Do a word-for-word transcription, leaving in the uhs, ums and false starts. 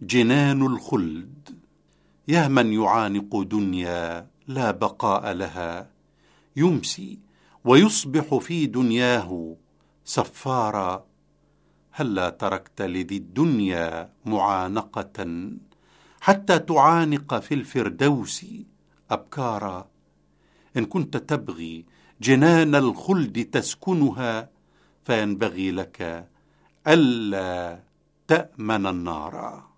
جنان الخلد. يا من يعانق دنيا لا بقاء لها، يمسي ويصبح في دنياه سفارا. هلا تركت لذي الدنيا معانقة حتى تعانق في الفردوس أبكارا. إن كنت تبغي جنان الخلد تسكنها، فينبغي لك ألا تأمن النار.